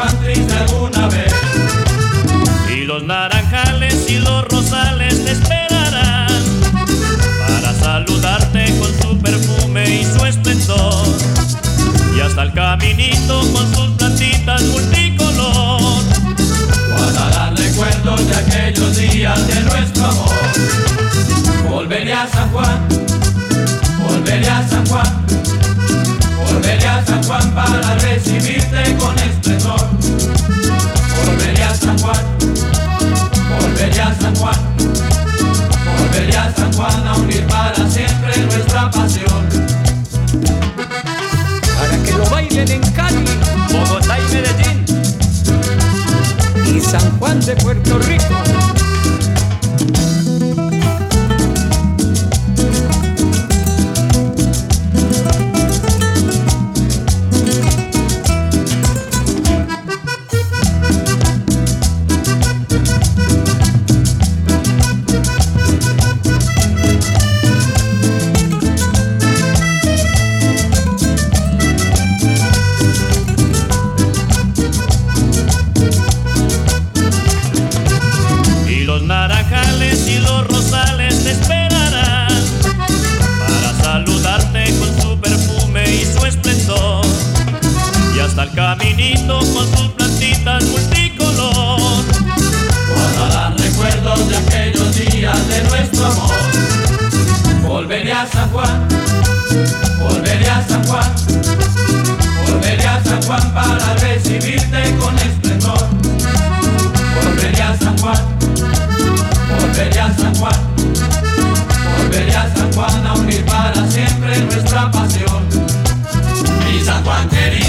Juan triste alguna vez. Y los naranjales y los rosales te esperarán para saludarte con su perfume y su esplendor. Y hasta el caminito con sus plantitas multicolor guardarán recuerdos de aquellos días de nuestro amor. Volveré a San Juan, volveré a San Juan, volveré a San Juan para recibirte con esplendor. Volveré a San Juan, volveré a San Juan, volveré a San Juan a unir para siempre nuestra pasión. Para que lo bailen en Cali, Bogotá y Medellín y San Juan de Puerto Rico. Los naranjales y los rosales te esperarán para saludarte con su perfume y su esplendor. Y hasta el caminito con sus plantitas multicolor guardarán recuerdos de aquellos días de nuestro amor. Volveré a San Juan, volveré a San Juan, volveré a San Juan para recibirte con esplendor. Volveré a San Juan, volveré a San Juan, volveré a San Juan a unir para siempre nuestra pasión. Mi San Juan querido.